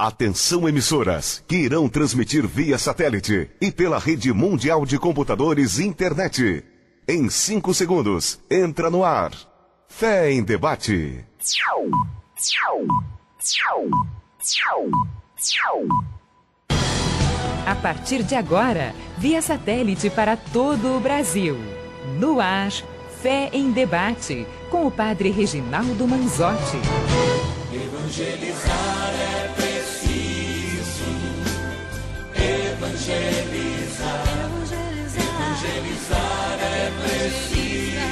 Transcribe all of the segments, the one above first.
Atenção, emissoras que irão transmitir via satélite e pela rede mundial de computadores internet. Em 5 segundos, entra no ar. Fé em Debate. A partir de agora, via satélite para todo o Brasil. No ar, Fé em Debate, com o padre Reginaldo Manzotti. Evangelizar é preciso. Evangelizar. Evangelizar é preciso.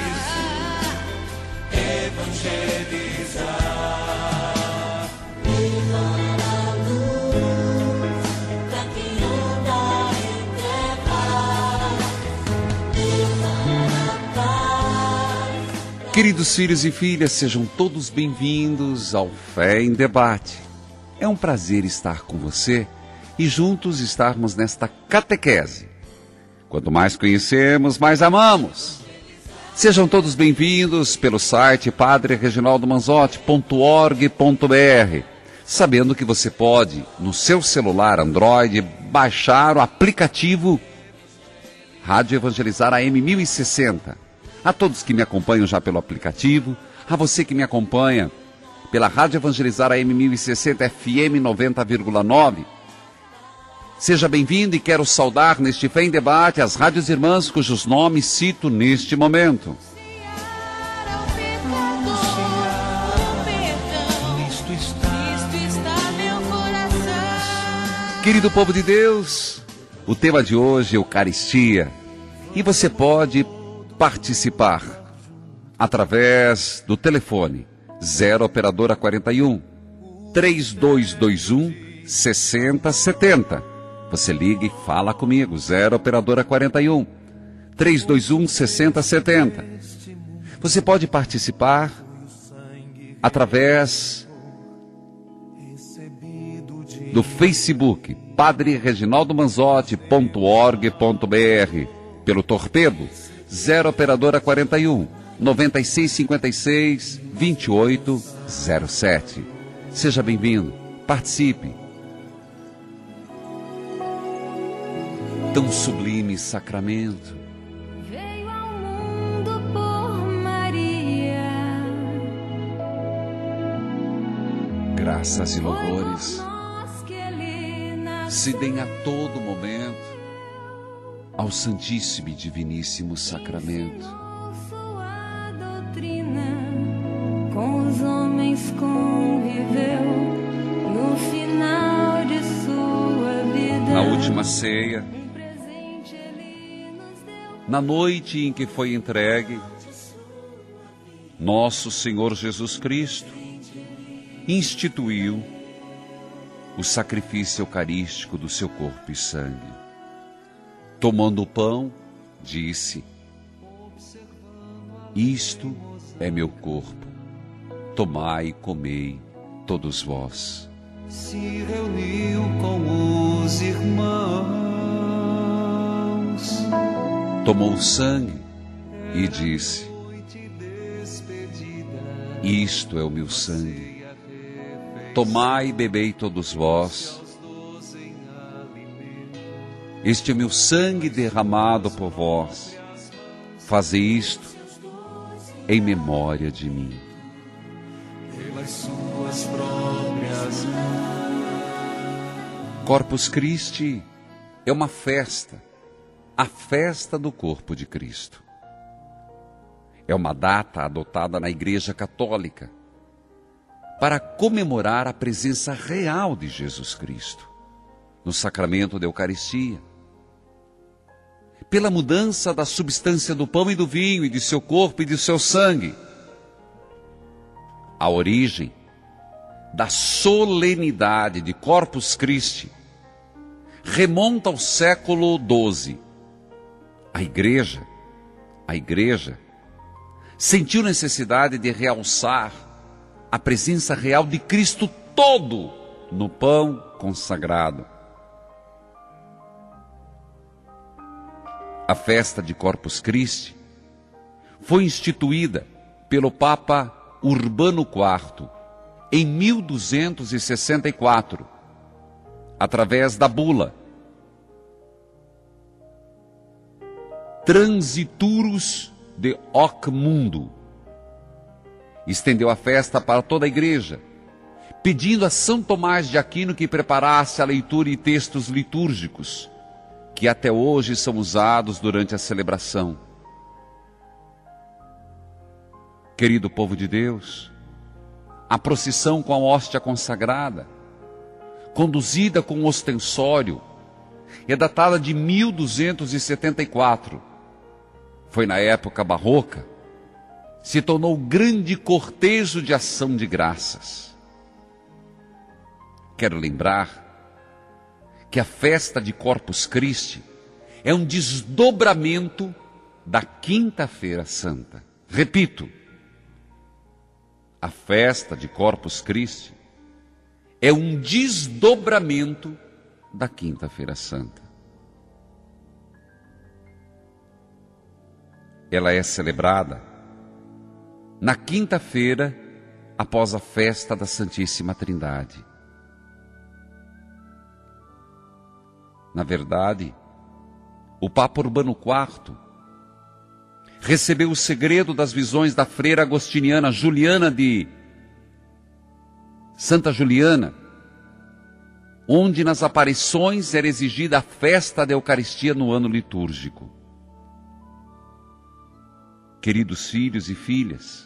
Evangelizar. Levar a luz pra quem anda em trevas. Levar a paz. Queridos filhos e filhas, sejam todos bem-vindos ao Fé em Debate. É um prazer estar com você e juntos estarmos nesta catequese. Quanto mais conhecemos, mais amamos. Sejam todos bem-vindos pelo site padrereginaldomanzotti.org.br, sabendo que você pode, no seu celular Android, baixar o aplicativo Rádio Evangelizar AM 1060. A todos que me acompanham já pelo aplicativo, a você que me acompanha pela Rádio Evangelizar AM 1060 FM 90,9, seja bem-vindo e quero saudar neste Fé em Debate as rádios irmãs cujos nomes cito neste momento. Querido povo de Deus, o tema de hoje é Eucaristia e você pode participar através do telefone 0 operadora 41 3221 6070. Você liga e fala comigo, 0 operadora 41 321 6070. Você pode participar através do Facebook padrereginaldomanzotti.org.br, pelo torpedo 0 operadora 41 9656 2807. Seja bem-vindo, participe. Tão sublime sacramento. Veio ao mundo por Maria. Graças e louvores Foi por nós que ele nasceu. se deem a todo momento ao Santíssimo e Diviníssimo Sacramento. Sua doutrina com os homens conviveu no final de sua vida. Na última ceia, Um presente ele nos deu. na noite em que foi entregue, nosso Senhor Jesus Cristo instituiu o sacrifício eucarístico do seu corpo e sangue. Tomando o pão, disse: isto é meu corpo, tomai e comei todos vós. Se reuniu com os irmãos. Tomou o sangue e disse: isto é o meu sangue, tomai e bebei todos vós. Este é meu sangue derramado por vós, fazei isto em memória de mim. Pelas suas próprias mãos. Corpus Christi é uma festa, a festa do corpo de Cristo. É uma data adotada na Igreja Católica para comemorar a presença real de Jesus Cristo no sacramento da Eucaristia. Pela mudança da substância do pão e do vinho, e de seu corpo e de seu sangue. A origem da solenidade de Corpus Christi remonta ao século XII. A igreja sentiu necessidade de realçar a presença real de Cristo todo no pão consagrado. A festa de Corpus Christi foi instituída pelo Papa Urbano IV em 1264 através da bula Transiturus de hoc mundo, estendeu a festa para toda a igreja, pedindo a São Tomás de Aquino que preparasse a leitura e textos litúrgicos, que até hoje são usados durante a celebração. Querido povo de Deus, a procissão com a hóstia consagrada, conduzida com ostensório, é datada de 1274. Foi na época barroca, se tornou grande cortejo de ação de graças. Quero lembrar que a festa de Corpus Christi é um desdobramento da Quinta-feira Santa. Repito, a festa de Corpus Christi é um desdobramento da Quinta-feira Santa. Ela é celebrada na quinta-feira após a festa da Santíssima Trindade. Na verdade, o Papa Urbano IV recebeu o segredo das visões da freira agostiniana Juliana de Santa Juliana, onde nas aparições era exigida a festa da Eucaristia no ano litúrgico. Queridos filhos e filhas,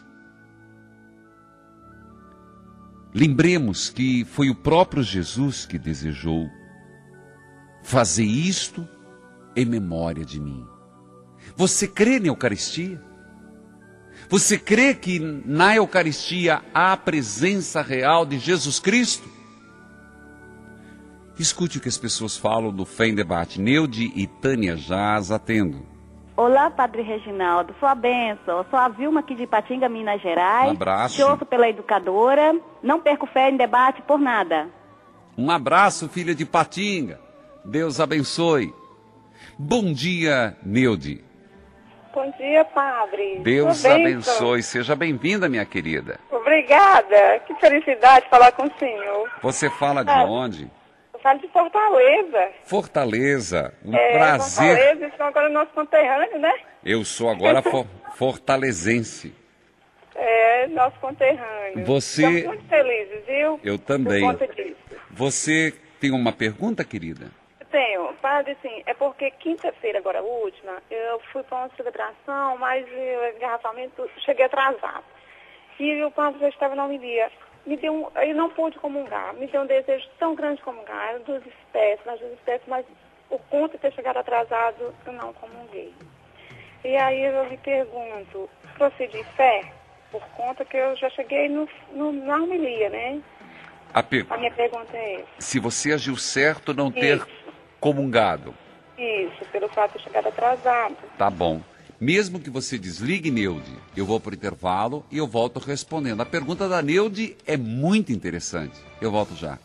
lembremos que foi o próprio Jesus que desejou fazer isto em memória de mim. Você crê na Eucaristia? Você crê que na Eucaristia há a presença real de Jesus Cristo? Escute o que as pessoas falam do Fé em Debate. Neude e Tânia já as atendo. Olá, Padre Reginaldo, sua bênção. Eu sou a Vilma aqui de Ipatinga, Minas Gerais. Um abraço. Te ouço pela educadora. Não perco Fé em Debate por nada. Um abraço, filha de Ipatinga. Deus abençoe. Bom dia, Neude. Bom dia, Padre. Deus Sua bênção. abençoe. Seja bem-vinda, minha querida. Obrigada. Que felicidade falar com o senhor. Você fala de onde? Eu falo de Fortaleza. Fortaleza. Um prazer. Fortaleza, isso agora é nosso conterrâneo, né? Eu sou agora fortalezense. É, nosso conterrâneo. Você- Estamos muito felizes, viu? Eu também. Por conta disso. Você tem uma pergunta, querida? Tenho. Padre, assim, é porque quinta-feira, agora última, eu fui para uma celebração, mas o engarrafamento, cheguei atrasado. E o padre já estava na homilia. Eu não pude comungar, me deu um desejo tão grande de comungar, eram duas espécies, mas o conto de ter chegado atrasado, eu não comunguei. E aí eu lhe pergunto, procedi fé, por conta que eu já cheguei na homilia, né? A minha pergunta é essa. Se você agiu certo não ter Isso. comungado, Isso, pelo fato de ter chegado atrasado. tá bom. Mesmo que você desligue, Neude, eu vou para o intervalo e eu volto respondendo. A pergunta da Neude é muito interessante. Eu volto já.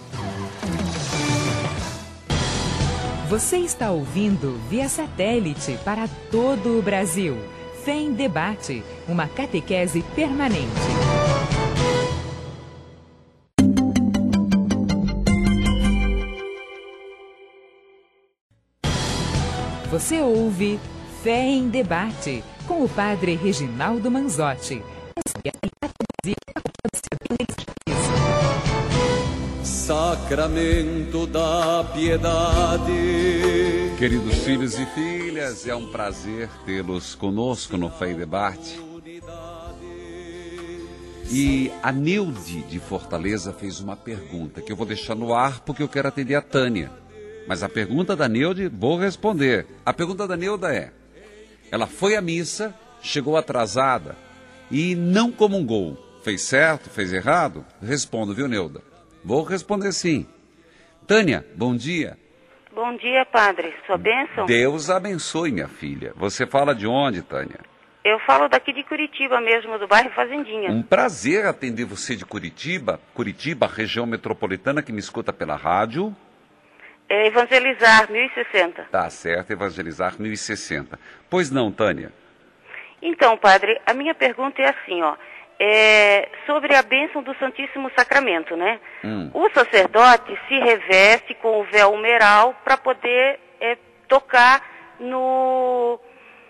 Você está ouvindo via satélite para todo o Brasil. Fé em Debate, uma catequese permanente. Você ouve Fé em Debate, com o Padre Reginaldo Manzotti. Sacramento da piedade. Queridos filhos e filhas, é um prazer tê-los conosco no Fé em Debate. E a Neude de Fortaleza fez uma pergunta que eu vou deixar no ar porque eu quero atender a Tânia. Mas a pergunta da Neude, vou responder. A pergunta da Neuda é: ela foi à missa, chegou atrasada e não comungou. Fez certo? Fez errado? Respondo, viu, Neuda? Vou responder sim. Tânia, bom dia. Bom dia, Padre. Sua bênção? Deus abençoe, minha filha. Você fala de onde, Tânia? Eu falo daqui de Curitiba mesmo, do bairro Fazendinha. Um prazer atender você de Curitiba, região metropolitana que me escuta pela rádio. É Evangelizar 1060. Tá certo, Evangelizar 1060. Pois não, Tânia? Então, Padre, a minha pergunta é assim, ó. sobre a bênção do Santíssimo Sacramento, né? O sacerdote se reveste com o véu umeral para poder tocar no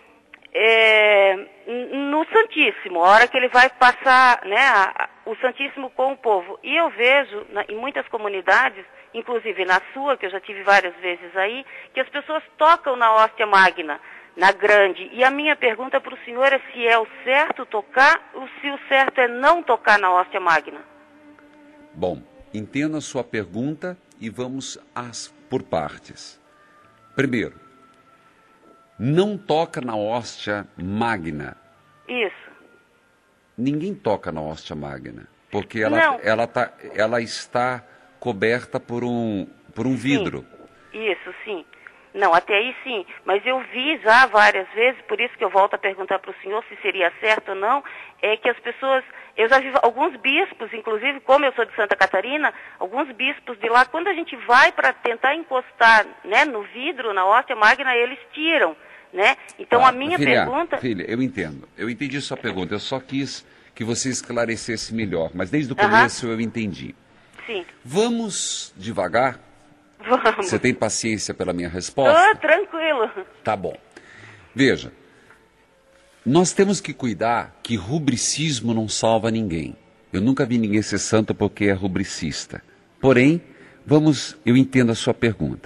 Santíssimo, a hora que ele vai passar, né, o Santíssimo com o povo. E eu vejo em muitas comunidades, inclusive na sua, que eu já tive várias vezes aí, que as pessoas tocam na hóstia magna, na grande. E a minha pergunta para o senhor é se é o certo tocar ou se o certo é não tocar na hóstia magna. Bom, entendo a sua pergunta e vamos por partes. Primeiro, não toca na hóstia magna. Isso. Ninguém toca na hóstia magna, porque ela está coberta por um vidro. Isso, sim. Não, até aí sim, mas eu vi já várias vezes, por isso que eu volto a perguntar para o senhor se seria certo ou não, é que as pessoas, eu já vi alguns bispos, inclusive, como eu sou de Santa Catarina, alguns bispos de lá, quando a gente vai para tentar encostar, né, no vidro, na hóstia magna, eles tiram, né? Então a minha pergunta... Filha, eu entendi a sua pergunta, eu só quis que você esclarecesse melhor, mas desde o começo eu entendi. Sim. Vamos devagar? Vamos. Você tem paciência pela minha resposta? Tranquilo. Tá bom. Veja, nós temos que cuidar que rubricismo não salva ninguém. Eu nunca vi ninguém ser santo porque é rubricista. Porém, eu entendo a sua pergunta.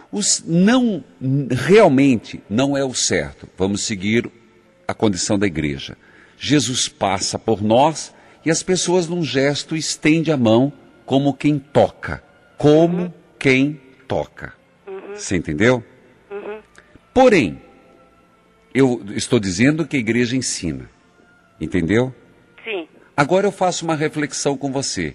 Realmente não é o certo. Vamos seguir a condição da igreja. Jesus passa por nós e as pessoas num gesto estendem a mão como quem toca. Quem toca. Você entendeu? Porém, eu estou dizendo que a igreja ensina. Entendeu? Sim. Agora eu faço uma reflexão com você.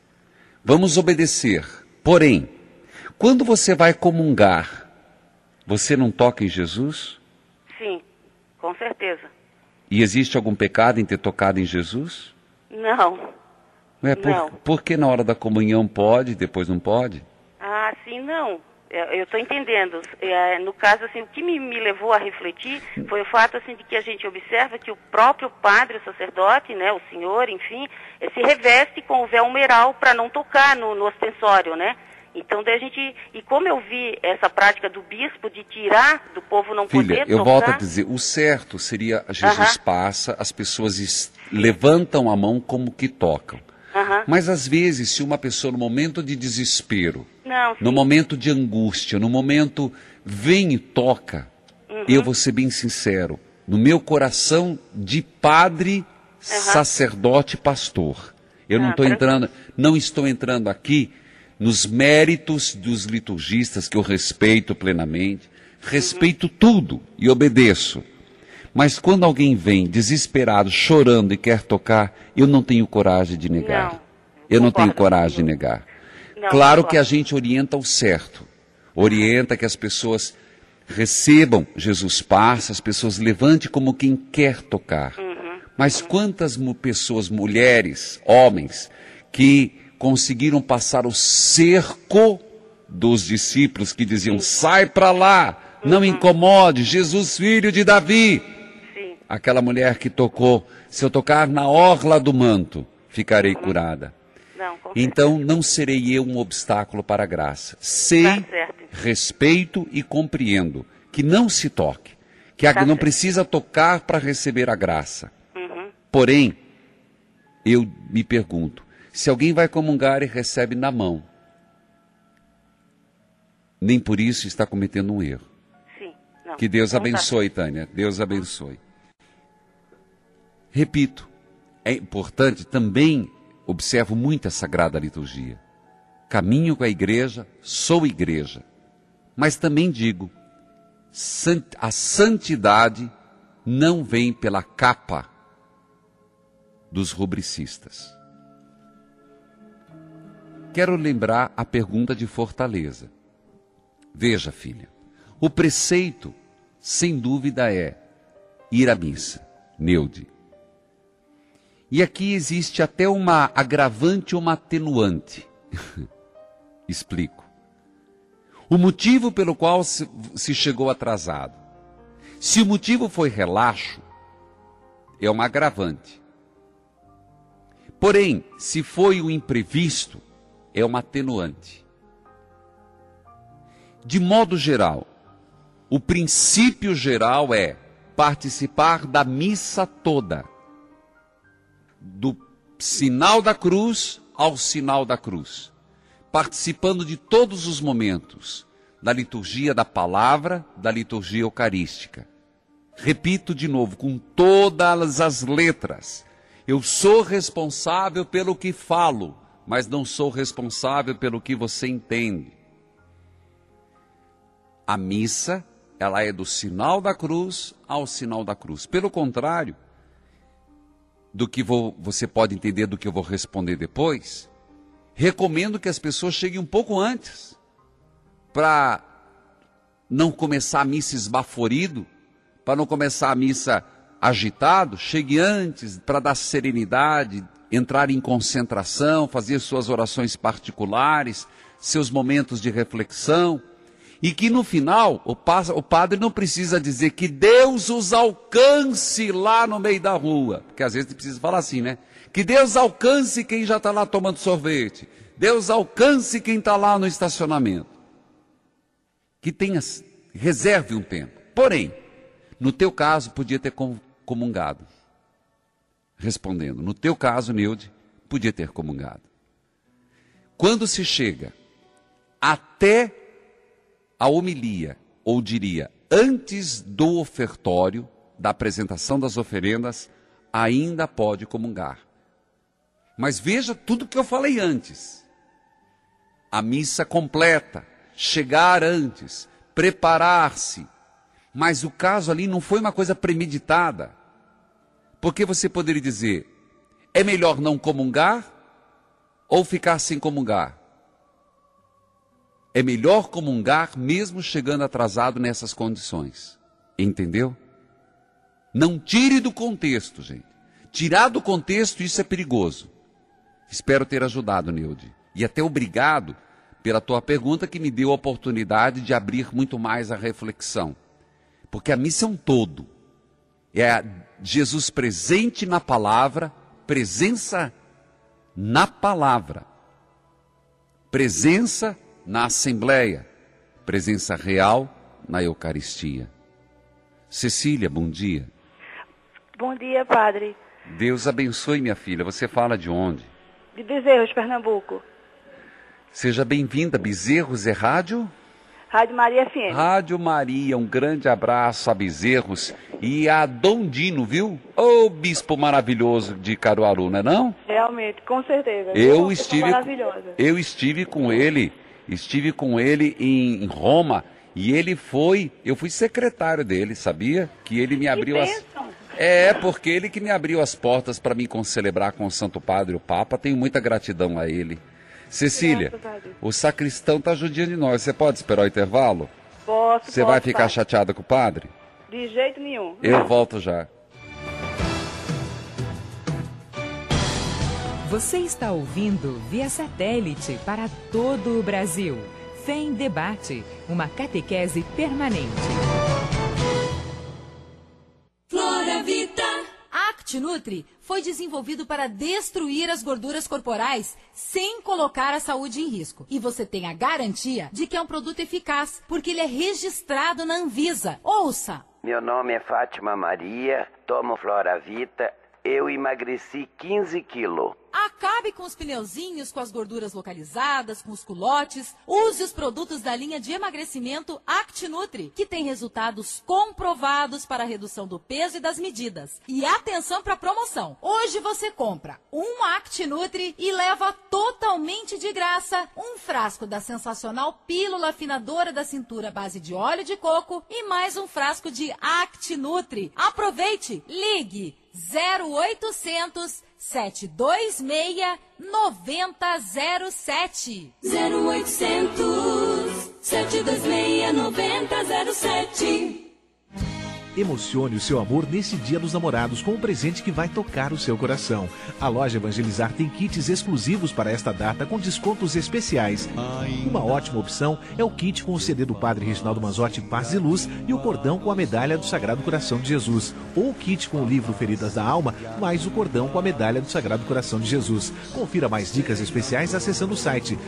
Vamos obedecer. Porém, quando você vai comungar, você não toca em Jesus? Sim, com certeza. E existe algum pecado em ter tocado em Jesus? Não. Não. Por que na hora da comunhão pode e depois não pode? Ah, sim, não. Eu estou entendendo. No caso, assim, o que me levou a refletir foi o fato, assim, de que a gente observa que o próprio padre, o sacerdote, né, o senhor, enfim, se reveste com o véu umeral para não tocar no ostensório, né? Então, daí a gente... E como eu vi essa prática do bispo de tirar, do povo não poder tocar... eu volto a dizer, o certo seria Jesus passa, as pessoas levantam a mão como que tocam. Mas às vezes, se uma pessoa no momento de desespero, no momento de angústia, no momento vem e toca, eu vou ser bem sincero, no meu coração de padre, sacerdote, pastor, eu não estou entrando aqui nos méritos dos liturgistas, que eu respeito plenamente, respeito tudo e obedeço. Mas quando alguém vem desesperado, chorando e quer tocar, eu não tenho coragem de negar. Eu não tenho coragem de negar. Claro que a gente orienta o certo. Orienta que as pessoas recebam Jesus passa, as pessoas levantem como quem quer tocar. Mas quantas pessoas, mulheres, homens, que conseguiram passar o cerco dos discípulos que diziam, sai para lá, não incomode, Jesus filho de Davi. Aquela mulher que tocou, se eu tocar na orla do manto, ficarei curada. Então não serei eu um obstáculo para a graça. Sei, respeito e compreendo que não se toque, que não precisa tocar para receber a graça. Porém, eu me pergunto, se alguém vai comungar e recebe na mão, nem por isso está cometendo um erro. Que Deus abençoe, Tânia. Deus abençoe. Repito, é importante também, observo muito a Sagrada Liturgia. Caminho com a igreja, sou igreja. Mas também digo, a santidade não vem pela capa dos rubricistas. Quero lembrar a pergunta de Fortaleza. Veja, filha, o preceito, sem dúvida, é ir à missa, Neude. E aqui existe até uma agravante ou uma atenuante. Explico. O motivo pelo qual se chegou atrasado. Se o motivo foi relaxo, é uma agravante. Porém, se foi um imprevisto, é uma atenuante. De modo geral, o princípio geral é participar da missa toda, do sinal da cruz ao sinal da cruz, participando de todos os momentos da liturgia da palavra, da liturgia eucarística. Repito de novo, com todas as letras, eu sou responsável pelo que falo, mas não sou responsável pelo que você entende. A missa, ela é do sinal da cruz ao sinal da cruz. Pelo contrário, do que você pode entender do que eu vou responder depois, recomendo que as pessoas cheguem um pouco antes, para não começar a missa esbaforido, para não começar a missa agitado, chegue antes para dar serenidade, entrar em concentração, fazer suas orações particulares, seus momentos de reflexão, e que no final o padre não precisa dizer que Deus os alcance lá no meio da rua, porque às vezes precisa falar assim, né? Que Deus alcance quem já está lá tomando sorvete, Deus alcance quem está lá no estacionamento. Que tenha, reserve um tempo. Porém, no teu caso, podia ter comungado. Respondendo, no teu caso, Neude, podia ter comungado. Quando se chega até a homilia, ou diria, antes do ofertório, da apresentação das oferendas, ainda pode comungar. Mas veja tudo que eu falei antes. A missa completa, chegar antes, preparar-se. Mas o caso ali não foi uma coisa premeditada. Porque você poderia dizer, é melhor não comungar ou ficar sem comungar? É melhor comungar mesmo chegando atrasado nessas condições. Entendeu? Não tire do contexto, gente. Tirar do contexto, isso é perigoso. Espero ter ajudado, Neude. E até obrigado pela tua pergunta que me deu a oportunidade de abrir muito mais a reflexão. Porque a missa é um todo. É Jesus presente na palavra, presença na palavra. Presença na Assembleia, presença real na Eucaristia. Cecília, bom dia. Bom dia, padre. Deus abençoe, minha filha. Você fala de onde? De Bezerros, Pernambuco. Seja bem-vinda. Bezerros é rádio? Rádio Maria FM. Rádio Maria, um grande abraço a Bezerros e a Dom Dino, viu? Ô bispo maravilhoso de Caruaru, não é não? Realmente, com certeza. Eu estive com ele em Roma e eu fui secretário dele, sabia? Que ele me abriu porque ele que me abriu as portas para me concelebrar com o Santo Padre, o Papa. Tenho muita gratidão a ele. Cecília, o sacristão está judiando de nós. Você pode esperar o intervalo? Posso. Você vai ficar chateada com o padre? De jeito nenhum. Eu volto já. Você está ouvindo via satélite para todo o Brasil. Fé em Debate, uma catequese permanente. Flora Vita. ActiNutri foi desenvolvido para destruir as gorduras corporais sem colocar a saúde em risco. E você tem a garantia de que é um produto eficaz, porque ele é registrado na Anvisa. Ouça! Meu nome é Fátima Maria, tomo Flora Vita, eu emagreci 15 quilos. Acabe com os pneuzinhos, com as gorduras localizadas, com os culotes. Use os produtos da linha de emagrecimento ActiNutri, que tem resultados comprovados para a redução do peso e das medidas. E atenção para a promoção. Hoje você compra um ActiNutri e leva totalmente de graça um frasco da sensacional pílula afinadora da cintura à base de óleo de coco e mais um frasco de ActiNutri. Aproveite! Ligue 0800 726 9007. 0800 726 9007. Emocione o seu amor nesse Dia dos Namorados com um presente que vai tocar o seu coração. A loja Evangelizar tem kits exclusivos para esta data com descontos especiais. Uma ótima opção é o kit com o CD do Padre Reginaldo Manzotti, Paz e Luz, e o cordão com a medalha do Sagrado Coração de Jesus. Ou o kit com o livro Feridas da Alma, mais o cordão com a medalha do Sagrado Coração de Jesus. Confira mais dicas especiais acessando o site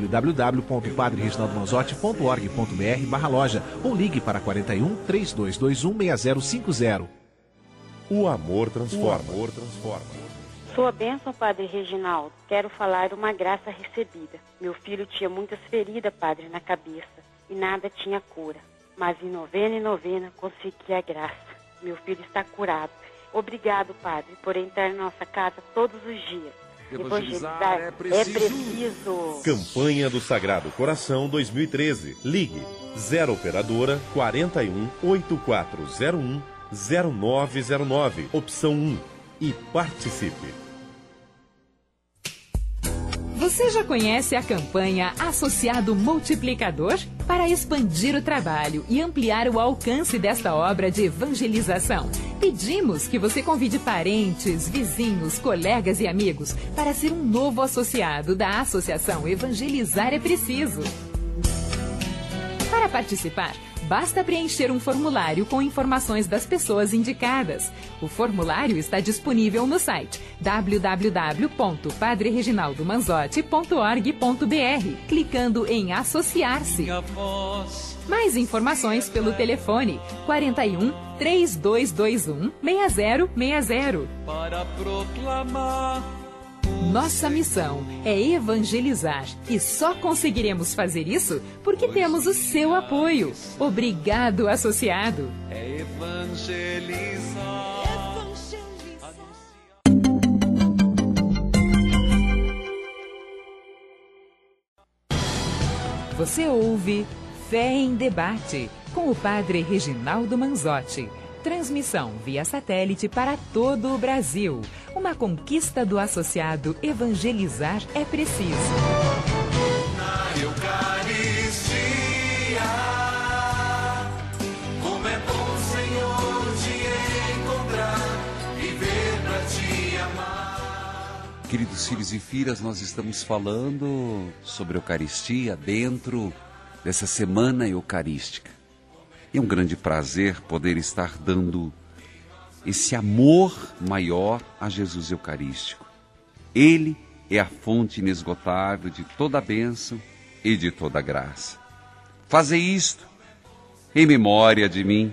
www.padrereginaldomanzotti.org.br/loja ou ligue para 41 3221 6050. O amor transforma. Sua bênção, Padre Reginaldo. Quero falar uma graça recebida. Meu filho tinha muitas feridas, Padre, na cabeça, e nada tinha cura. Mas em novena consegui a graça. Meu filho está curado. Obrigado, Padre, por entrar em nossa casa todos os dias. Evangelizar é preciso. Campanha do Sagrado Coração 2013. Ligue 0 operadora 41 8401 0909, opção 1, e participe. Você já conhece a campanha Associado Multiplicador? Para expandir o trabalho e ampliar o alcance desta obra de evangelização, pedimos que você convide parentes, vizinhos, colegas e amigos para ser um novo associado da Associação Evangelizar é Preciso. Para participar, basta preencher um formulário com informações das pessoas indicadas. O formulário está disponível no site www.padrereginaldomanzotti.org.br, clicando em Associar-se. Mais informações pelo telefone 41 3221 6060. Para proclamar. Nossa missão é evangelizar e só conseguiremos fazer isso porque temos o seu apoio. Obrigado, associado. É evangelizar. Você ouve Fé em Debate com o Padre Reginaldo Manzotti. Transmissão via satélite para todo o Brasil. Uma conquista do associado Evangelizar é Preciso. Na Eucaristia, como é bom, Senhor, te encontrar e ver pra te amar. Queridos filhos e filhas, nós estamos falando sobre Eucaristia dentro dessa semana eucarística. É um grande prazer poder estar dando esse amor maior a Jesus Eucarístico. Ele é a fonte inesgotável de toda a bênção e de toda a graça. Fazei isto em memória de mim.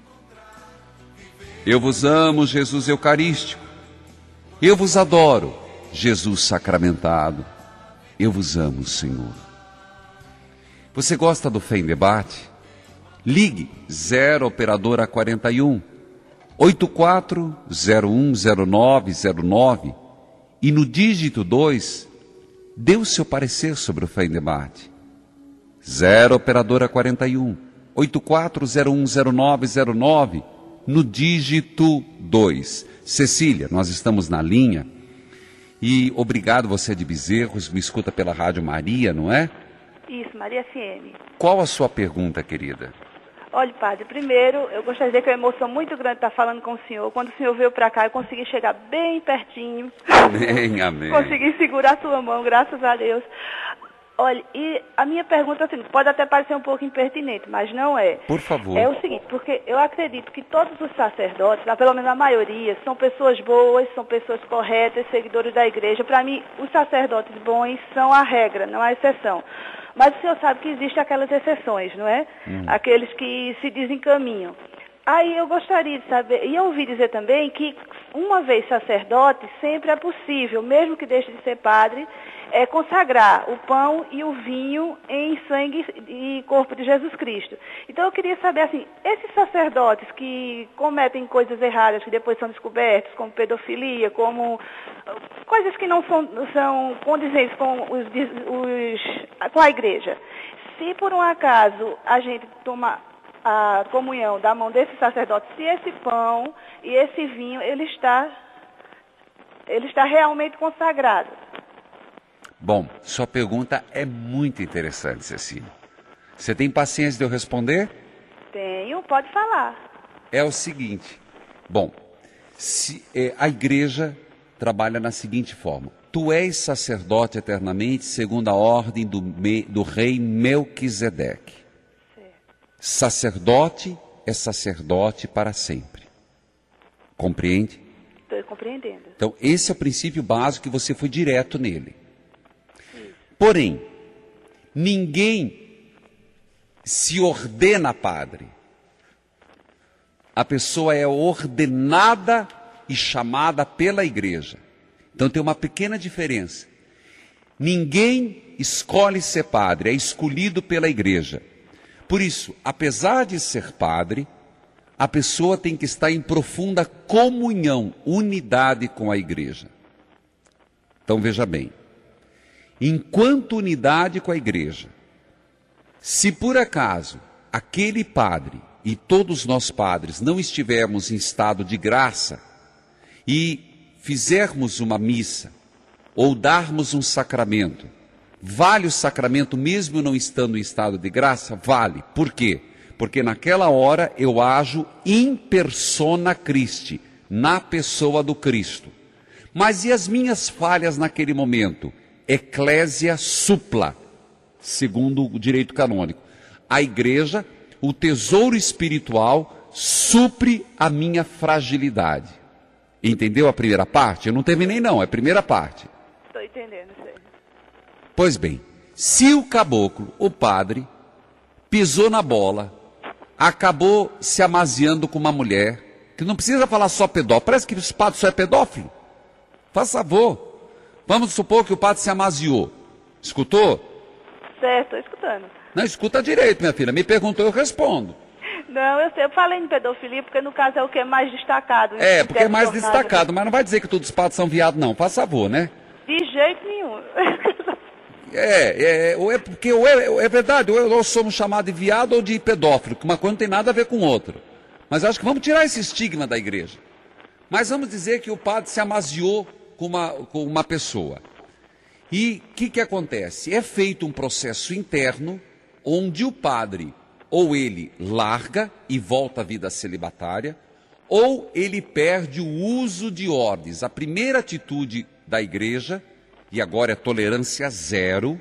Eu vos amo, Jesus Eucarístico. Eu vos adoro, Jesus sacramentado. Eu vos amo, Senhor. Você gosta do Fé em Debate? Ligue 0 operadora 41 84010909 e no dígito 2 dê o seu parecer sobre o Fé em Debate. 0 operadora 41 84010909 no dígito 2. Cecília, nós estamos na linha e obrigado, você é de Bezerros, me escuta pela Rádio Maria, não é? Isso, Maria FM. Qual a sua pergunta, querida? Olha, padre, primeiro, eu gostaria de dizer que é uma emoção muito grande estar falando com o senhor. Quando o senhor veio para cá, eu consegui chegar bem pertinho. Amém, amém. Consegui segurar a sua mão, graças a Deus. Olha, e a minha pergunta é assim, pode até parecer um pouco impertinente, mas não é. Por favor. É o seguinte, porque eu acredito que todos os sacerdotes, pelo menos a maioria, são pessoas boas, são pessoas corretas, seguidores da igreja. Para mim, os sacerdotes bons são a regra, não a exceção. Mas o senhor sabe que existem aquelas exceções, não é? Aqueles que se desencaminham. Aí eu gostaria de saber, e eu ouvi dizer também que uma vez sacerdote, sempre é possível, mesmo que deixe de ser padre, consagrar o pão e o vinho em sangue e corpo de Jesus Cristo. Então eu queria saber, assim, esses sacerdotes que cometem coisas erradas, que depois são descobertos, como pedofilia, como coisas que não são condizentes com com a igreja. Se por um acaso a gente toma a comunhão da mão desse sacerdote, se esse pão e esse vinho, ele está realmente consagrado. Bom, sua pergunta é muito interessante, Cecília. Você tem paciência de eu responder? Tenho, pode falar. é o seguinte. Bom, a igreja trabalha na seguinte forma. Tu és sacerdote eternamente segundo a ordem do rei Melquisedeque. Sacerdote é sacerdote para sempre. Compreende? Estou compreendendo. Então, esse é o princípio básico que você foi direto nele. Porém, ninguém se ordena padre. A pessoa é ordenada e chamada pela igreja. Então tem uma pequena diferença. Ninguém escolhe ser padre, é escolhido pela igreja. Por isso, apesar de ser padre, a pessoa tem que estar em profunda comunhão, unidade com a igreja. Então veja bem, enquanto unidade com a igreja, se por acaso aquele padre e todos nós padres não estivermos em estado de graça e fizermos uma missa ou darmos um sacramento, vale o sacramento mesmo não estando em estado de graça? Vale. Por quê? Porque naquela hora eu ajo in persona Christi, na pessoa do Cristo. Mas e as minhas falhas naquele momento? Ecclesia suppla, segundo o direito canônico. A igreja, o tesouro espiritual, supre a minha fragilidade. Entendeu a primeira parte? Eu não terminei não, é a primeira parte. Estou entendendo, sei. Pois bem, se o caboclo, o padre, pisou na bola, acabou se amaziando com uma mulher, que não precisa falar só pedófilo, parece que o padre só é pedófilo. Faz favor. Vamos supor que o padre se amaziou. Escutou? Certo, estou escutando. Não, escuta direito, minha filha. Me perguntou, eu respondo. Não, eu sei, eu falei em pedofilia porque no caso é o que é mais destacado. É, porque é mais destacado, mas não vai dizer que todos os padres são viados, não. Faz favor, né? De jeito nenhum. Ou é verdade, ou nós somos chamados de viado ou de pedófilo, que uma coisa não tem nada a ver com outra. Mas acho que vamos tirar esse estigma da igreja. Mas vamos dizer que o padre se amaziou com uma pessoa. E o que acontece? É feito um processo interno onde o padre ou ele larga e volta à vida celibatária, ou ele perde o uso de ordens. A primeira atitude da igreja, e agora é tolerância zero,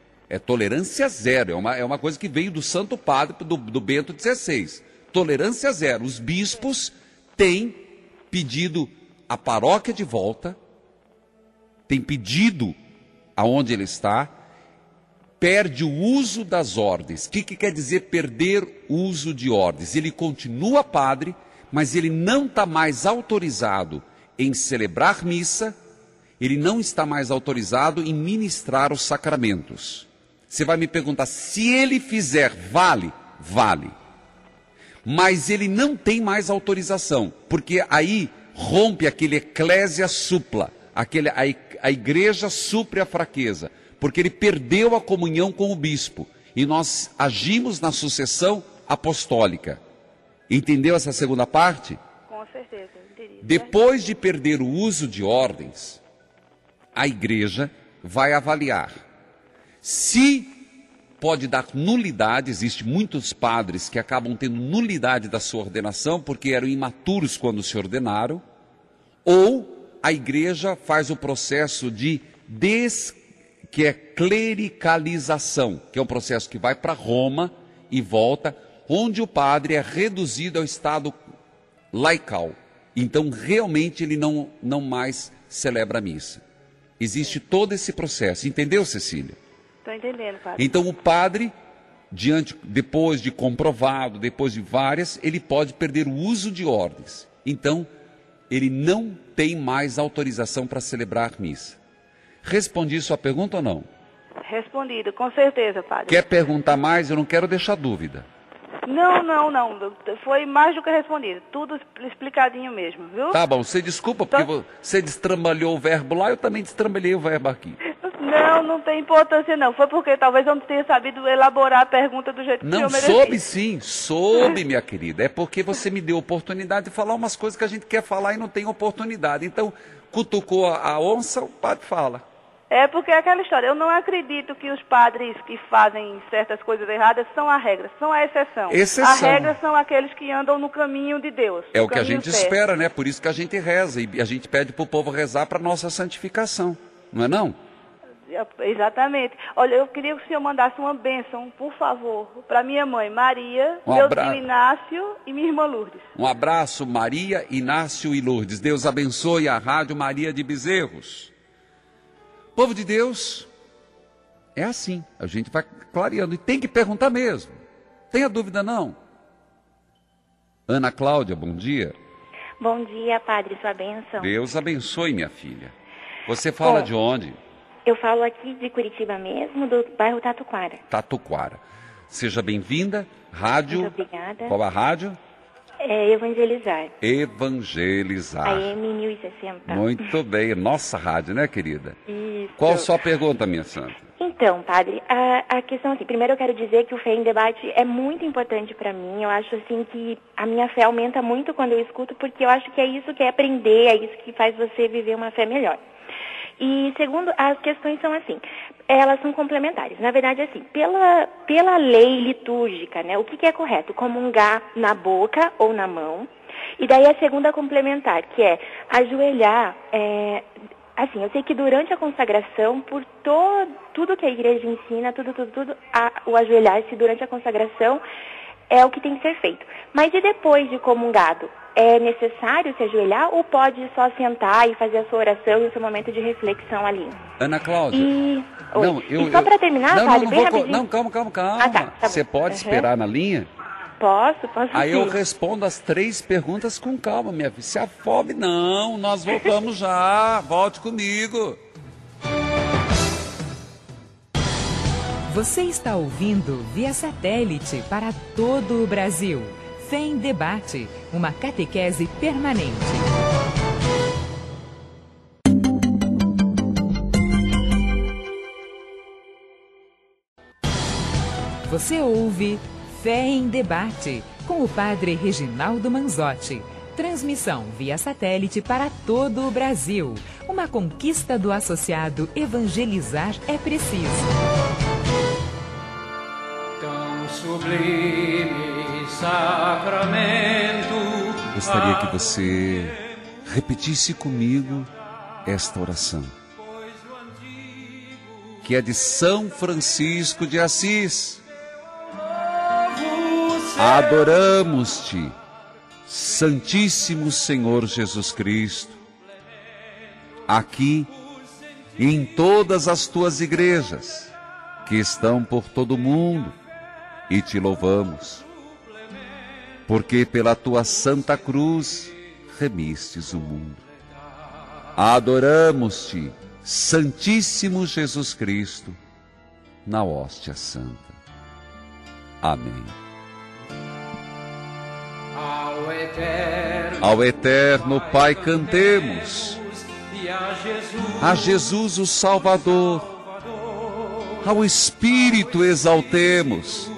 é uma coisa que veio do Santo Padre, do Bento XVI. Tolerância zero. Os bispos têm pedido a paróquia de volta, têm pedido aonde ele está, perde o uso das ordens. O que quer dizer perder o uso de ordens? Ele continua padre, mas ele não está mais autorizado em celebrar missa, ele não está mais autorizado em ministrar os sacramentos. Você vai me perguntar, se ele fizer, vale? Vale. Mas ele não tem mais autorização, porque aí rompe aquele ecclesia suppla, a igreja supre a fraqueza, porque ele perdeu a comunhão com o bispo, e nós agimos na sucessão apostólica. Entendeu essa segunda parte? Com certeza, entendi. Depois de perder o uso de ordens, a igreja vai avaliar se pode dar nulidade. Existem muitos padres que acabam tendo nulidade da sua ordenação porque eram imaturos quando se ordenaram, ou a igreja faz o processo de que é clericalização, que é um processo que vai para Roma e volta, onde o padre é reduzido ao estado laical. Então, realmente, ele não mais celebra a missa. Existe todo esse processo. Entendeu, Cecília? Estou entendendo, padre. Então, o padre, depois de comprovado, depois de várias, ele pode perder o uso de ordens. Então, ele não tem mais autorização para celebrar missa. Respondi sua pergunta ou não? Respondido, com certeza, padre. Quer perguntar mais? Eu não quero deixar dúvida. Não. Foi mais do que respondido. Tudo explicadinho mesmo, viu? Tá bom, você desculpa porque você destrambalhou o verbo lá, eu também destrambalhei o verbo aqui. Não tem importância não. Foi porque talvez eu não tenha sabido elaborar a pergunta do jeito que eu merecia. Não, soube sim, soube, minha querida. É porque você me deu oportunidade de falar umas coisas que a gente quer falar e não tem oportunidade. Então, cutucou a onça, o padre fala. É porque é aquela história, eu não acredito que os padres que fazem certas coisas erradas são a regra, são a exceção. Exceção. A regra são aqueles que andam no caminho de Deus. É no o que a caminho gente certo. espera, né? Por isso que a gente reza e a gente pede para o povo rezar para nossa santificação, não é não? Exatamente. Olha, eu queria que o senhor mandasse uma bênção, por favor, para minha mãe Maria, Um meu abraço. tio Inácio e minha irmã Lourdes. Um abraço, Maria, Inácio e Lourdes. Deus abençoe a Rádio Maria de Bezerros. Povo de Deus, é assim, a gente vai clareando e tem que perguntar mesmo. Tenha dúvida não. Ana Cláudia, bom dia. Bom dia, padre, sua bênção. Deus abençoe, minha filha. Você fala de onde? Eu falo aqui de Curitiba mesmo, do bairro Tatuquara. Tatuquara. Seja bem-vinda. Rádio. Muito obrigada. Qual a rádio? É Evangelizar. Evangelizar. AM 1060. Muito bem. Nossa rádio, né, querida? Isso. Qual a sua pergunta, minha santa? Então, padre, a questão assim, primeiro eu quero dizer que o Fé em Debate é muito importante para mim. Eu acho assim que a minha fé aumenta muito quando eu escuto, porque eu acho que é isso que é aprender, é isso que faz você viver uma fé melhor. E segundo, as questões são assim, elas são complementares. Na verdade, assim, pela lei litúrgica, né, o que é correto? Comungar na boca ou na mão. E daí a segunda complementar, que é ajoelhar, assim, eu sei que durante a consagração, por tudo que a igreja ensina, o ajoelhar-se durante a consagração é o que tem que ser feito. Mas e depois de comungado? É necessário se ajoelhar ou pode só sentar e fazer a sua oração e o seu momento de reflexão ali? Ana Cláudia. E só para terminar, padre, bem rapidinho. Não, calma. Ah, tá Você pode esperar na linha? Posso Aí sim. eu respondo as 3 perguntas com calma, minha filha. Se afobe, não. Nós voltamos já. Volte comigo. Você está ouvindo via satélite para todo o Brasil. Fé em Debate, uma catequese permanente. Você ouve Fé em Debate, com o padre Reginaldo Manzotti. Transmissão via satélite para todo o Brasil. Uma conquista do associado Evangelizar é Preciso. Tão sublime sacramento. Gostaria que você repetisse comigo esta oração, que é de São Francisco de Assis. Adoramos-te, Santíssimo Senhor Jesus Cristo, aqui e em todas as tuas igrejas que estão por todo o mundo, e te louvamos, porque pela tua Santa Cruz remistes o mundo. Adoramos-te, Santíssimo Jesus Cristo, na hóstia santa. Amém. Ao eterno Pai cantemos, a Jesus o Salvador, ao Espírito exaltemos,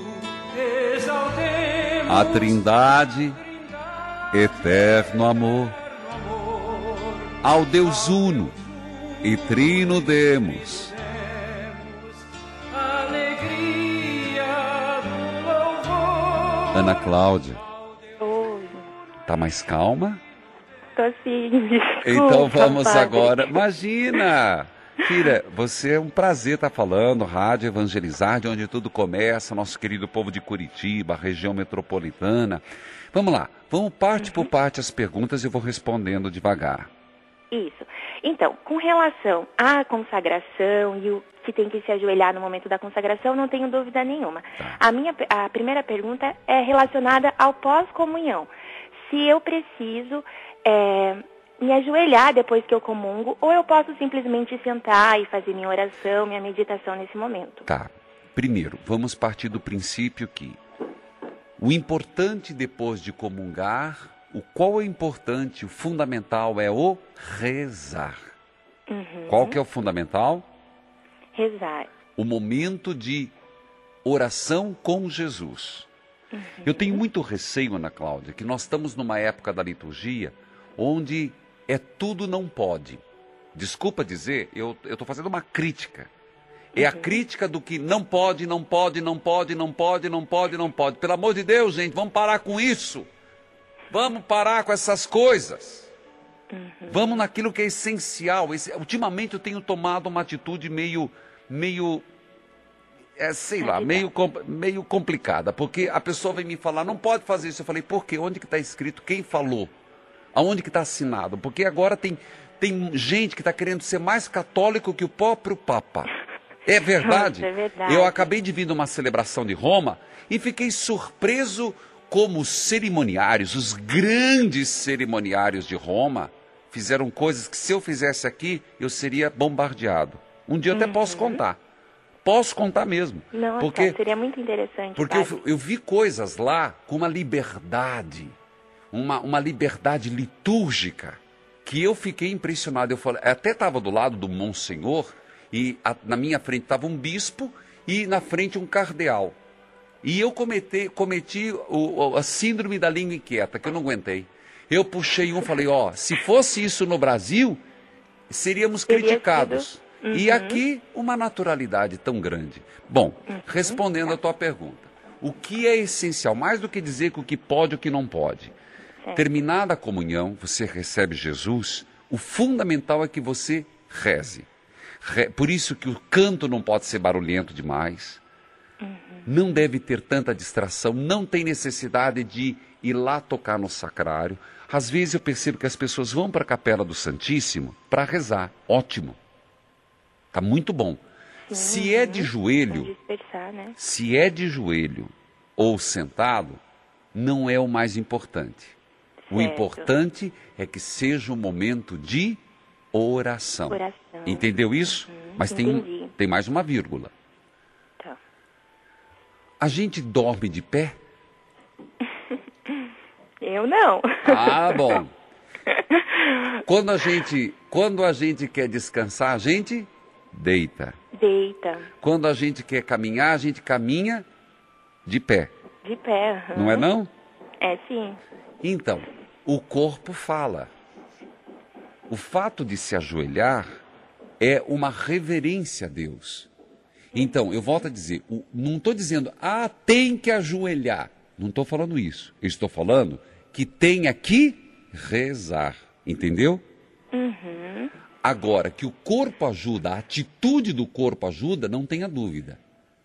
a Trindade, eterno amor, ao Deus uno e trino demos. Ana Cláudia, tá mais calma? Tô sim, desculpa, Então vamos padre. agora. Imagina! Filha, você é um prazer estar falando, Rádio Evangelizar, de onde tudo começa, nosso querido povo de Curitiba, região metropolitana. Vamos lá, vamos parte por parte as perguntas e eu vou respondendo devagar. Isso. Então, com relação à consagração e o que tem que se ajoelhar no momento da consagração, não tenho dúvida nenhuma. A primeira pergunta é relacionada ao pós-comunhão. Se eu preciso me ajoelhar depois que eu comungo, ou eu posso simplesmente sentar e fazer minha oração, minha meditação nesse momento. Tá. Primeiro, vamos partir do princípio que o importante depois de comungar, qual é importante, o fundamental é o rezar. Qual que é o fundamental? Rezar. O momento de oração com Jesus. Eu tenho muito receio, Ana Cláudia, que nós estamos numa época da liturgia onde é tudo não pode. desculpa dizer, eu estou fazendo uma crítica. É a crítica do que não pode, não pode, não pode, não pode, não pode, não pode. Pelo amor de Deus, gente, vamos parar com isso. Vamos parar com essas coisas. Vamos naquilo que é essencial. Ultimamente eu tenho tomado uma atitude meio complicada. Porque a pessoa vem me falar, não pode fazer isso. Eu falei, por quê? Onde que está escrito? Quem falou? Aonde que está assinado? Porque agora tem gente que está querendo ser mais católico que o próprio Papa. É verdade. É verdade. Eu acabei de vir de uma celebração de Roma e fiquei surpreso como os cerimoniários, os grandes cerimoniários de Roma, fizeram coisas que se eu fizesse aqui, eu seria bombardeado. Um dia eu até posso contar. Posso contar mesmo. Nossa, porque, seria muito interessante. Porque eu vi coisas lá com uma liberdade, uma liberdade litúrgica, que eu fiquei impressionado. Eu falei, até estava do lado do Monsenhor, e na minha frente estava um bispo e na frente um cardeal. E eu cometi a síndrome da língua inquieta, que eu não aguentei. Eu puxei falei, se fosse isso no Brasil, seríamos criticados. E aqui, uma naturalidade tão grande. Bom, respondendo a tua pergunta, o que é essencial, mais do que dizer que o que pode e o que não pode? Terminada a comunhão, você recebe Jesus, o fundamental é que você reze. Por isso que o canto não pode ser barulhento demais, não deve ter tanta distração, não tem necessidade de ir lá tocar no sacrário. Às vezes eu percebo que as pessoas vão para a Capela do Santíssimo para rezar, ótimo, está muito bom. Se é de joelho, se é de joelho ou sentado, não é o mais importante. O importante é que seja um momento de oração. Entendeu isso? Mas tem mais uma vírgula. Tá. A gente dorme de pé? Eu não. Ah, bom. Quando a gente quer descansar, a gente deita. Deita. Quando a gente quer caminhar, a gente caminha de pé. De pé. Não é não? É sim. Então, o corpo fala. O fato de se ajoelhar é uma reverência a Deus. Então, eu volto a dizer, não estou dizendo, tem que ajoelhar. Não estou falando isso. Eu estou falando que tem que rezar. Entendeu? Agora, que o corpo ajuda, a atitude do corpo ajuda, não tenha dúvida.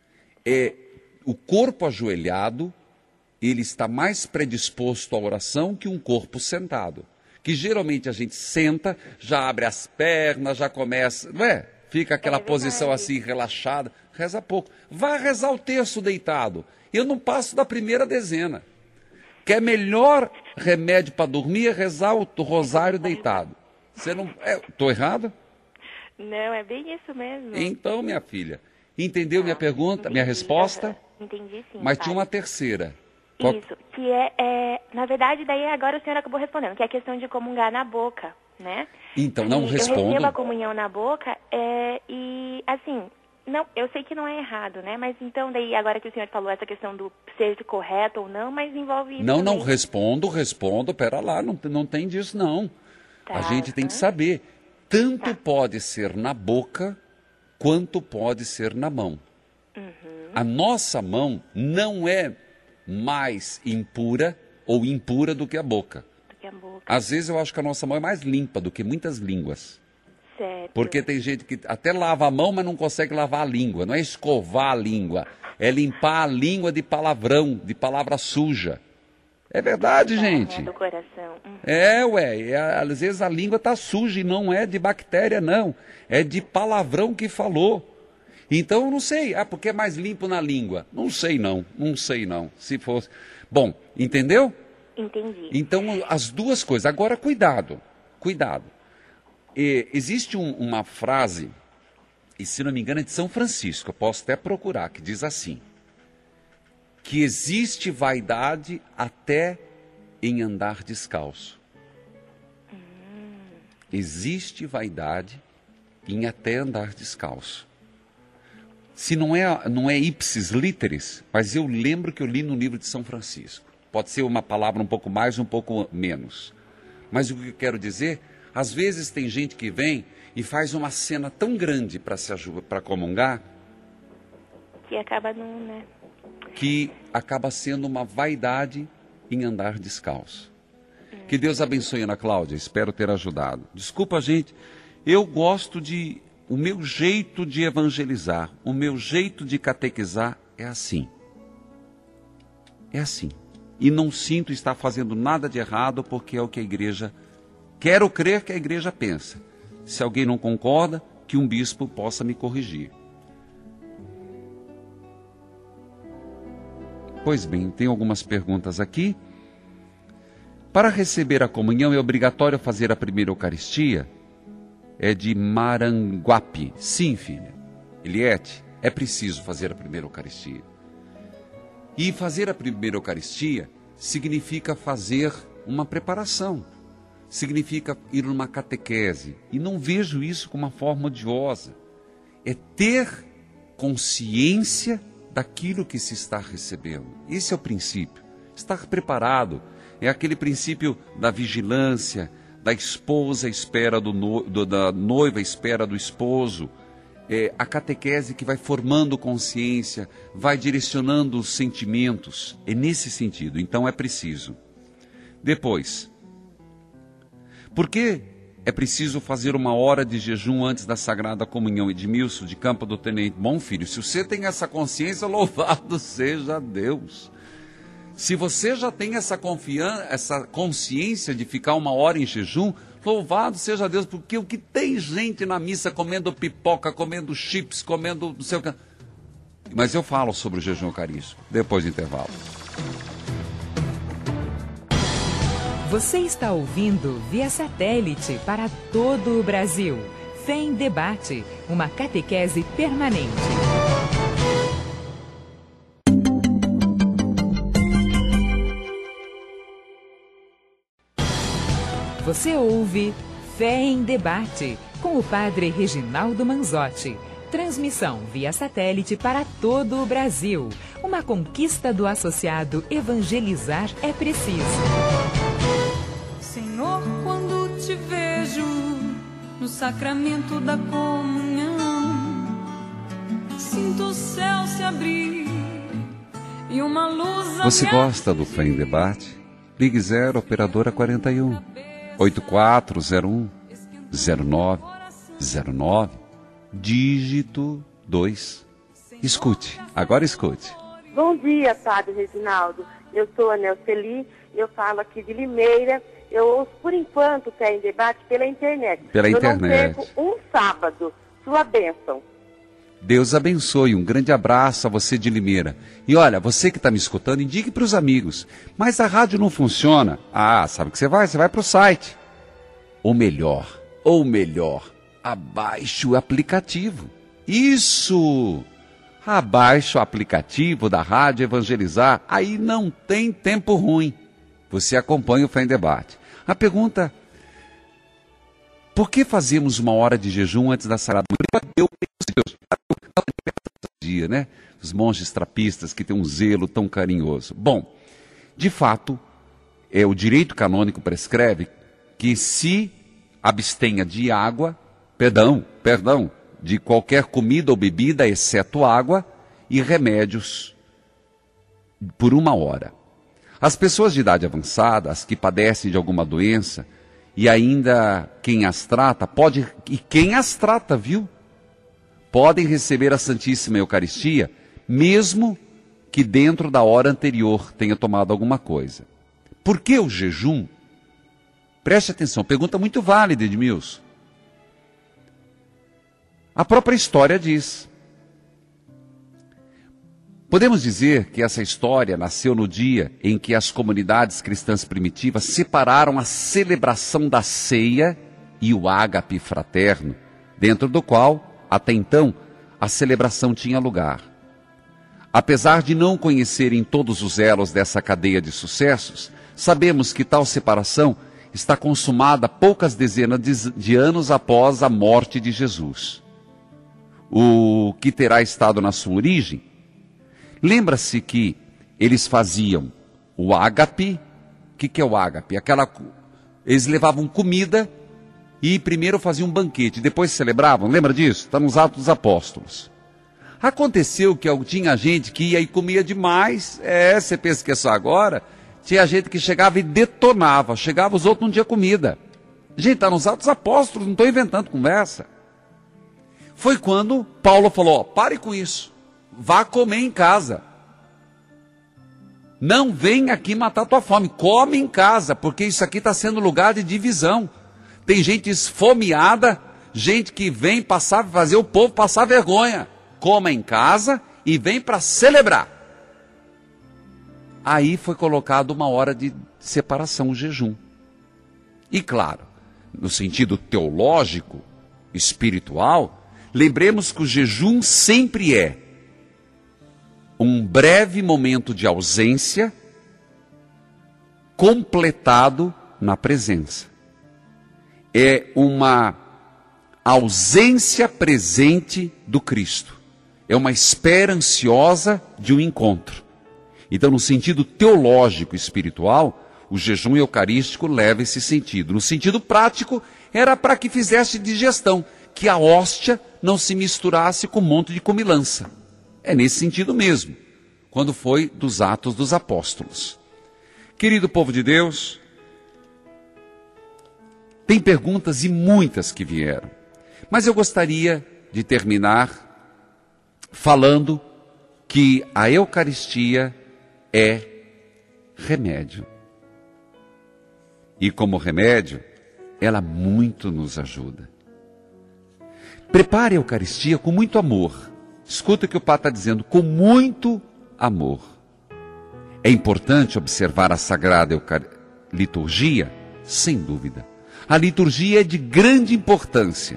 O corpo ajoelhado, ele está mais predisposto à oração que um corpo sentado. Que geralmente a gente senta, já abre as pernas, já começa, não é? Fica aquela posição assim, relaxada, reza pouco. Vai rezar o terço deitado. Eu não passo da primeira dezena. Que é melhor remédio para dormir é rezar o rosário deitado. Você não... Estou errado? Não, é bem isso mesmo. Então, minha filha, entendeu minha pergunta, minha resposta? Entendi sim. Mas tinha uma terceira. Isso, que na verdade, daí agora o senhor acabou respondendo, que é a questão de comungar na boca, né? Então, não respondo. Eu recebo a comunhão na boca e, assim, não, eu sei que não é errado, né? Mas então, daí, agora que o senhor falou essa questão do ser correto ou não, mas envolve isso Não, também. respondo, pera lá, não tem disso não. Tá, a gente tem que saber, tanto pode ser na boca, quanto pode ser na mão. A nossa mão não é mais impura ou impura do que a boca. Às vezes eu acho que a nossa mão é mais limpa do que muitas línguas. Certo. Porque tem gente que até lava a mão, mas não consegue lavar a língua. Não é escovar a língua, é limpar a língua de palavrão, de palavra suja. É verdade, gente. Do coração. Às vezes a língua está suja e não é de bactéria, não. É de palavrão que falou. Então, eu não sei. Porque é mais limpo na língua. Não sei não. Se fosse... Bom, entendeu? Entendi. Então, as duas coisas. Agora, cuidado. Existe uma frase, e se não me engano é de São Francisco, eu posso até procurar, que diz assim, que existe vaidade até em andar descalço. Existe vaidade em até andar descalço. Se não é ipsis literis, mas eu lembro que eu li no livro de São Francisco. Pode ser uma palavra um pouco mais, um pouco menos. Mas o que eu quero dizer, Às vezes tem gente que vem e faz uma cena tão grande para comungar, Que acaba não, né? que acaba sendo uma vaidade em andar descalço. Que Deus abençoe, Ana Cláudia, espero ter ajudado. Desculpa, gente, eu gosto de... O meu jeito de evangelizar, o meu jeito de catequizar é assim. É assim. E não sinto estar fazendo nada de errado, porque é o que a igreja... Quero crer que a igreja pensa. Se alguém não concorda, que um bispo possa me corrigir. Pois bem, tem algumas perguntas aqui. Para receber a comunhão é obrigatório fazer a primeira Eucaristia? É de Maranguape. Sim, filha. Eliette, é preciso fazer a primeira Eucaristia. E fazer a primeira Eucaristia significa fazer uma preparação. Significa ir numa catequese. E não vejo isso como uma forma odiosa. É ter consciência daquilo que se está recebendo. Esse é o princípio. Estar preparado. É aquele princípio da vigilância, da esposa à espera da noiva à espera do esposo. É a catequese que vai formando consciência, vai direcionando os sentimentos. É nesse sentido. Então é preciso. Depois, por que é preciso fazer uma hora de jejum antes da Sagrada Comunhão? Edmilson, de Campo do Tenente. Bom, filho, se você tem essa consciência, louvado seja Deus. Se você já tem essa confiança, essa consciência de ficar uma hora em jejum, louvado seja Deus, porque o que tem gente na missa comendo pipoca, comendo chips, comendo não sei o que. Mas eu falo sobre o jejum eucarístico, depois do intervalo. Você está ouvindo via satélite para todo o Brasil. Fé em Debate, uma catequese permanente. Você ouve Fé em Debate, com o padre Reginaldo Manzotti. Transmissão via satélite para todo o Brasil. Uma conquista do associado Evangelizar é Preciso. Senhor, quando te vejo no sacramento da comunhão, sinto o céu se abrir e uma luz... Você gosta do Fé em Debate? Ligue 0, operadora 41, 8401 0909, dígito 2. Escute, agora escute. Bom dia, padre Reginaldo. Eu sou a Nelceli, eu falo aqui de Limeira. Eu ouço, por enquanto, Fé em Debate pela internet. Pela internet. Eu não perco um sábado. Sua bênção. Deus abençoe, um grande abraço a você de Limeira. E olha, você que está me escutando, indique para os amigos. Mas a rádio não funciona. Ah, sabe o que você vai? Você vai para o site. Ou melhor, abaixe o aplicativo. Isso! Abaixe o aplicativo da Rádio Evangelizar. Aí não tem tempo ruim. Você acompanha o Fé em Debate. A pergunta: por que fazemos uma hora de jejum antes da Sagrada Comunhão? Dia, né? Os monges trapistas que têm um zelo tão carinhoso. Bom, de fato, o direito canônico prescreve que se abstenha de água, de qualquer comida ou bebida, exceto água e remédios, por 1 hora. As pessoas de idade avançada, as que padecem de alguma doença, e ainda quem as trata, viu? Podem receber a Santíssima Eucaristia, mesmo que dentro da hora anterior tenha tomado alguma coisa. Por que o jejum? Preste atenção, pergunta muito válida, Edmilson. A própria história diz. Podemos dizer que essa história nasceu no dia em que as comunidades cristãs primitivas separaram a celebração da ceia e o ágape fraterno, dentro do qual, até então, a celebração tinha lugar. Apesar de não conhecerem todos os elos dessa cadeia de sucessos, sabemos que tal separação está consumada poucas dezenas de anos após a morte de Jesus. O que terá estado na sua origem? Lembra-se que eles faziam o ágape. O que é o ágape? Eles levavam comida e primeiro faziam um banquete, depois celebravam, lembra disso? Está nos Atos dos Apóstolos. Aconteceu que tinha gente que ia e comia demais, você pensa que é só agora? Tinha gente que chegava e detonava, chegava os outros não tinha comida. Gente, está nos Atos dos Apóstolos, não estou inventando conversa. Foi quando Paulo falou, pare com isso, vá comer em casa. Não vem aqui matar tua fome, come em casa, porque isso aqui está sendo lugar de divisão. Tem gente esfomeada, gente que vem fazer o povo passar vergonha. Coma em casa e vem para celebrar. Aí foi colocado uma hora de separação, o jejum. E claro, no sentido teológico, espiritual, lembremos que o jejum sempre é um breve momento de ausência completado na presença. É uma ausência presente do Cristo. É uma espera ansiosa de um encontro. Então, no sentido teológico e espiritual, o jejum eucarístico leva esse sentido. No sentido prático, era para que fizesse digestão, que a hóstia não se misturasse com um monte de comilança. É nesse sentido mesmo, quando foi dos Atos dos Apóstolos. Querido povo de Deus, tem perguntas e muitas que vieram, mas eu gostaria de terminar falando que a Eucaristia é remédio. E como remédio, ela muito nos ajuda. Prepare a Eucaristia com muito amor. Escuta o que o Padre está dizendo, com muito amor. É importante observar a Sagrada Liturgia? Sem dúvida. A liturgia é de grande importância.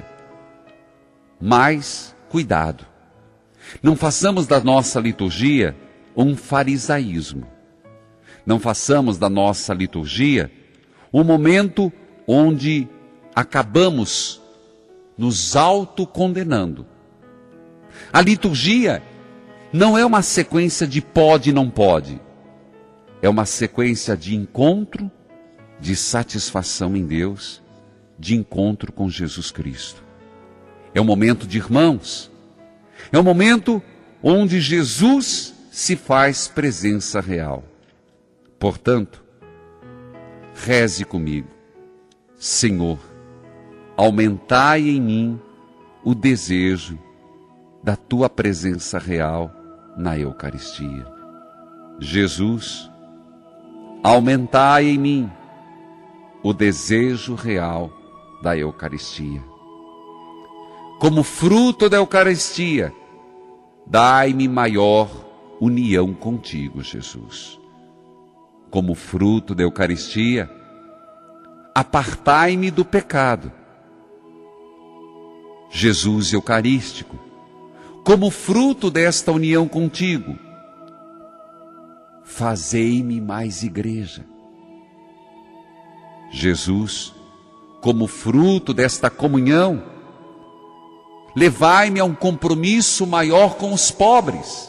Mas, cuidado. Não façamos da nossa liturgia um farisaísmo. Não façamos da nossa liturgia um momento onde acabamos nos autocondenando. A liturgia não é uma sequência de pode e não pode. É uma sequência de encontro, de satisfação em Deus, de encontro com Jesus Cristo. É um momento de irmãos. É um momento onde Jesus se faz presença real. Portanto, reze comigo. Senhor, aumentai em mim o desejo da tua presença real na Eucaristia. Jesus, aumentai em mim o desejo real da Eucaristia. Como fruto da Eucaristia, dai-me maior união contigo, Jesus. Como fruto da Eucaristia, apartai-me do pecado. Jesus Eucarístico, como fruto desta união contigo, fazei-me mais igreja. Jesus, como fruto desta comunhão, levai-me a um compromisso maior com os pobres.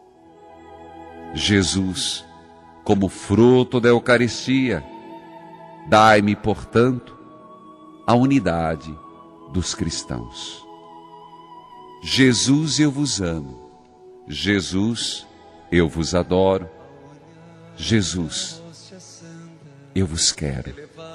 Jesus, como fruto da Eucaristia, dai-me, portanto, a unidade dos cristãos. Jesus, eu vos amo. Jesus, eu vos adoro. Jesus, eu vos quero.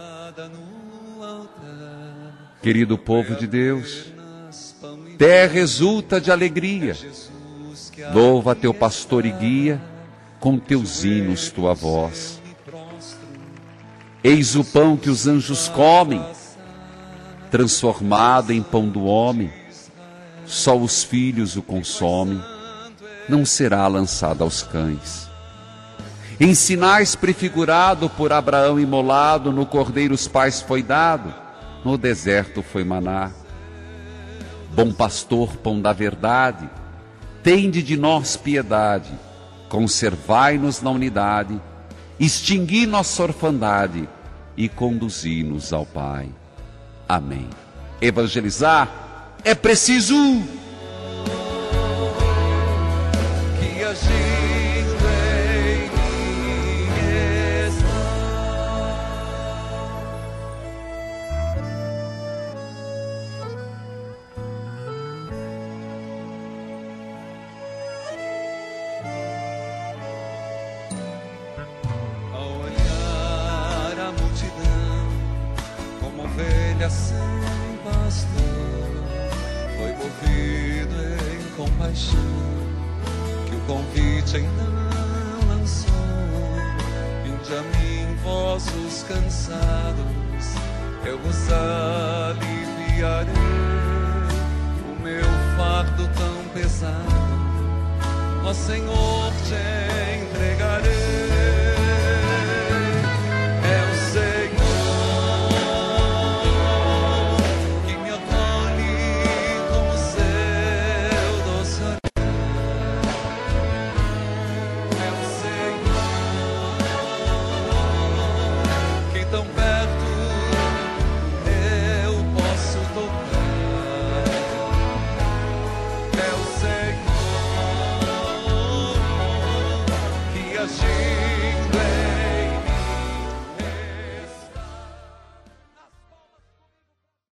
Querido povo de Deus, terra exulta de alegria, louva teu pastor e guia, com teus hinos tua voz. Eis o pão que os anjos comem, transformado em pão do homem, só os filhos o consomem, não será lançado aos cães. Em sinais prefigurado por Abraão imolado, no cordeiro os pais foi dado, no deserto foi maná. Bom pastor, pão da verdade, tende de nós piedade, conservai-nos na unidade, extingui nossa orfandade e conduzi-nos ao Pai. Amém. Evangelizar é preciso. Que agindo em mim está. movido em compaixão, que o convite ainda não lançou. Vinde a mim, vós os cansados, eu vos aliviarei. O meu fardo tão pesado, ó Senhor, te entregarei.